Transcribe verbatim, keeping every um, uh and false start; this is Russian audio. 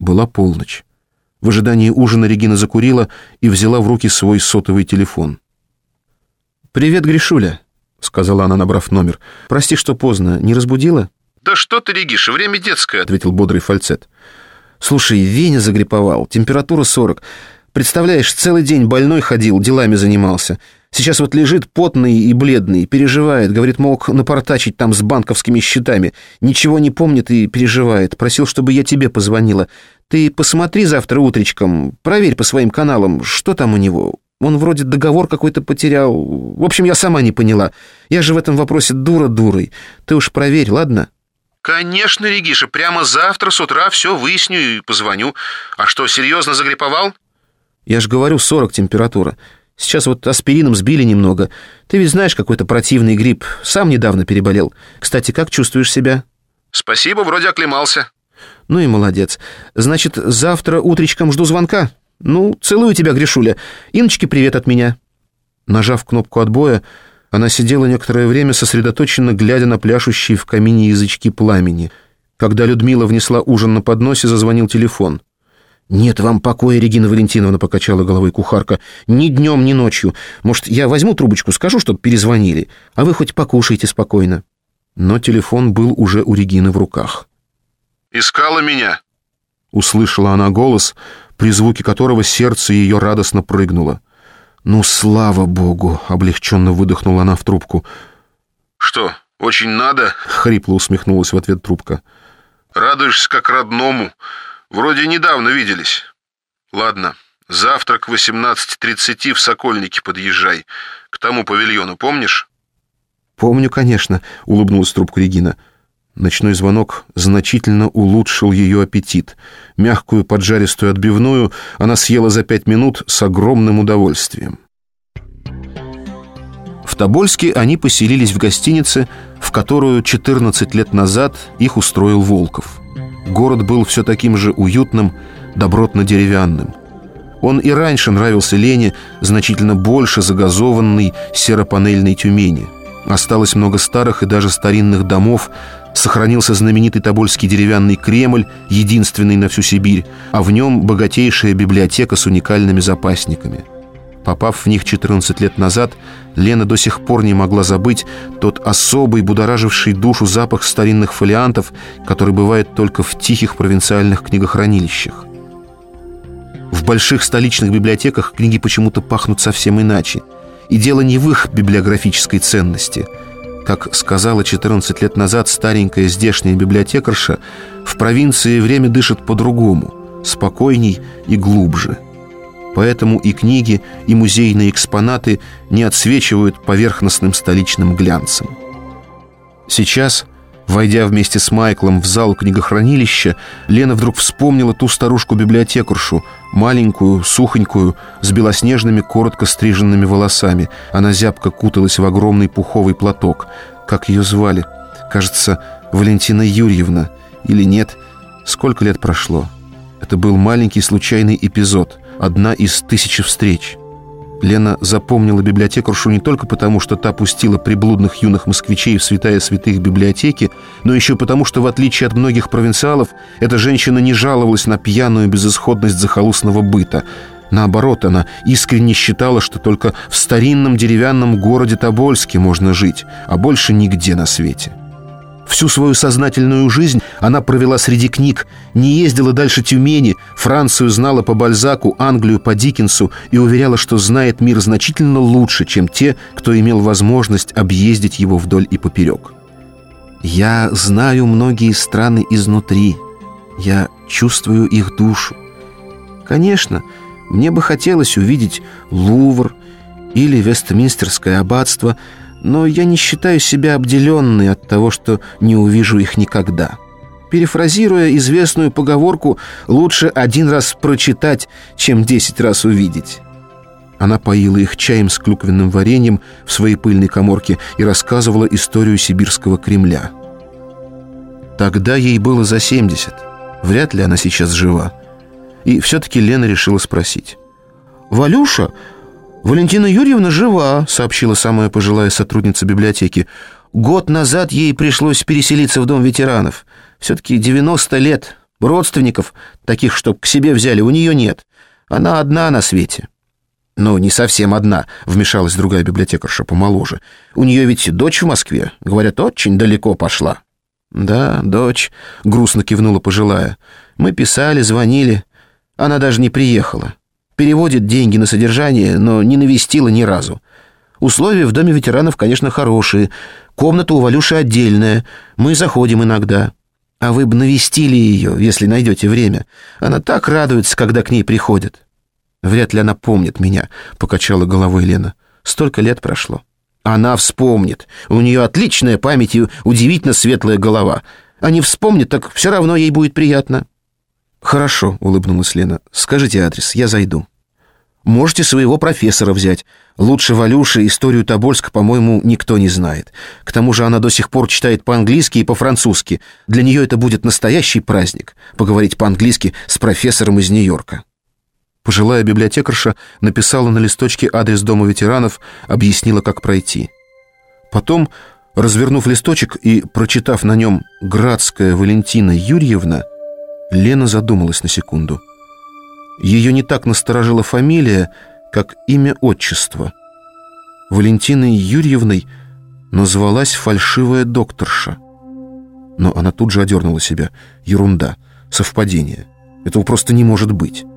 Была полночь. В ожидании ужина Регина закурила и взяла в руки свой сотовый телефон. «Привет, Гришуля», — сказала она, набрав номер. «Прости, что поздно. Не разбудила?» «Да что ты, Региша, время детское», — ответил бодрый фальцет. «Слушай, Веня загриповал, температура сорок. Представляешь, целый день больной ходил, делами занимался. Сейчас вот лежит потный и бледный, переживает. Говорит, мог напортачить там с банковскими счетами. Ничего не помнит и переживает. Просил, чтобы я тебе позвонила. Ты посмотри завтра утречком, проверь по своим каналам, что там у него. Он вроде договор какой-то потерял. В общем, я сама не поняла. Я же в этом вопросе дура дурой. Ты уж проверь, ладно?» «Конечно, Региша, прямо завтра с утра все выясню и позвоню. А что, серьезно загриповал?» «Я же говорю, сорок температура. Сейчас вот аспирином сбили немного. Ты ведь знаешь, какой-то противный грипп. Сам недавно переболел. Кстати, как чувствуешь себя?» «Спасибо, вроде оклемался». «Ну и молодец. Значит, завтра утречком жду звонка? Ну, целую тебя, Гришуля. Инночке привет от меня». Нажав кнопку отбоя, она сидела некоторое время, сосредоточенно глядя на пляшущие в камине язычки пламени. Когда Людмила внесла ужин на подносе, зазвонил телефон. «Нет вам покоя, Регина Валентиновна», — покачала головой кухарка. «Ни днем, ни ночью. Может, я возьму трубочку, скажу, чтоб перезвонили, а вы хоть покушайте спокойно». Но телефон был уже у Регины в руках. «Искала меня?» — услышала она голос, при звуке которого сердце ее радостно прыгнуло. «Ну, слава богу!» — облегченно выдохнула она в трубку. «Что, очень надо?» — хрипло усмехнулась в ответ трубка. «Радуешься как родному. Вроде недавно виделись. Ладно, завтра к восемнадцати тридцати в Сокольники подъезжай. К тому павильону, помнишь?» «Помню, конечно», — улыбнулась трубка Регина. Ночной звонок значительно улучшил ее аппетит. Мягкую поджаристую отбивную она съела за пять минут с огромным удовольствием. В Тобольске они поселились в гостинице, в которую четырнадцать лет назад их устроил Волков. Город был все таким же уютным, добротно-деревянным. Он и раньше нравился Лене значительно больше загазованной серопанельной Тюмени. Осталось много старых и даже старинных домов, сохранился знаменитый Тобольский деревянный Кремль, единственный на всю Сибирь, а в нем богатейшая библиотека с уникальными запасниками. Попав в них четырнадцать лет назад, Лена до сих пор не могла забыть тот особый, будораживший душу запах старинных фолиантов, который бывает только в тихих провинциальных книгохранилищах. В больших столичных библиотеках книги почему-то пахнут совсем иначе. И дело не в их библиографической ценности. Как сказала четырнадцать лет назад старенькая здешняя библиотекарша, в провинции время дышит по-другому, спокойней и глубже. Поэтому и книги, и музейные экспонаты не отсвечивают поверхностным столичным глянцем. Сейчас, войдя вместе с Майклом в зал книгохранилища, Лена вдруг вспомнила ту старушку-библиотекаршу, маленькую, сухонькую, с белоснежными, коротко стриженными волосами. Она зябко куталась в огромный пуховый платок. Как ее звали? Кажется, Валентина Юрьевна. Или нет? Сколько лет прошло? Это был маленький случайный эпизод, одна из тысячи встреч. Лена запомнила библиотекаршу не только потому, что та пустила приблудных юных москвичей в святая святых библиотеки, но еще потому, что, в отличие от многих провинциалов, эта женщина не жаловалась на пьяную безысходность захолустного быта. Наоборот, она искренне считала, что только в старинном деревянном городе Тобольске можно жить, а больше нигде на свете. Всю свою сознательную жизнь она провела среди книг, не ездила дальше Тюмени, Францию знала по Бальзаку, Англию по Диккенсу и уверяла, что знает мир значительно лучше, чем те, кто имел возможность объездить его вдоль и поперек. «Я знаю многие страны изнутри, я чувствую их душу. Конечно, мне бы хотелось увидеть Лувр или Вестминстерское аббатство, но я не считаю себя обделенной от того, что не увижу их никогда. Перефразируя известную поговорку, лучше один раз прочитать, чем десять раз увидеть». Она поила их чаем с клюквенным вареньем в своей пыльной каморке и рассказывала историю сибирского Кремля. Тогда ей было за семьдесят. Вряд ли она сейчас жива. И все-таки Лена решила спросить. «Валюша, Валентина Юрьевна жива», — сообщила самая пожилая сотрудница библиотеки. «Год назад ей пришлось переселиться в дом ветеранов. Все-таки девяносто лет. Родственников, таких, чтоб к себе взяли, у нее нет. Она одна на свете». «Ну, не совсем одна», — вмешалась другая библиотекарша помоложе. «У нее ведь дочь в Москве. Говорят, очень далеко пошла». «Да, дочь», — грустно кивнула пожилая. «Мы писали, звонили. Она даже не приехала. Переводит деньги на содержание, но не навестила ни разу. Условия в доме ветеранов, конечно, хорошие. Комната у Валюши отдельная. Мы заходим иногда. А вы бы навестили ее, если найдете время. Она так радуется, когда к ней приходят». «Вряд ли она помнит меня», — покачала головой Лена. «Столько лет прошло». «Она вспомнит. У нее отличная память и удивительно светлая голова. А не вспомнит, так все равно ей будет приятно». «Хорошо», — улыбнулась Лена. «Скажите адрес, я зайду». «Можете своего профессора взять. Лучше Валюши историю Тобольска, по-моему, никто не знает. К тому же она до сих пор читает по-английски и по-французски. Для нее это будет настоящий праздник — поговорить по-английски с профессором из Нью-Йорка». Пожилая библиотекарша написала на листочке адрес дома ветеранов, объяснила, как пройти. Потом, развернув листочек и прочитав на нем «Градская Валентина Юрьевна», Лена задумалась на секунду. Ее не так насторожила фамилия, как имя-отчество. Валентиной Юрьевной назвалась фальшивая докторша. Но она тут же одернула себя. Ерунда, совпадение. Этого просто не может быть.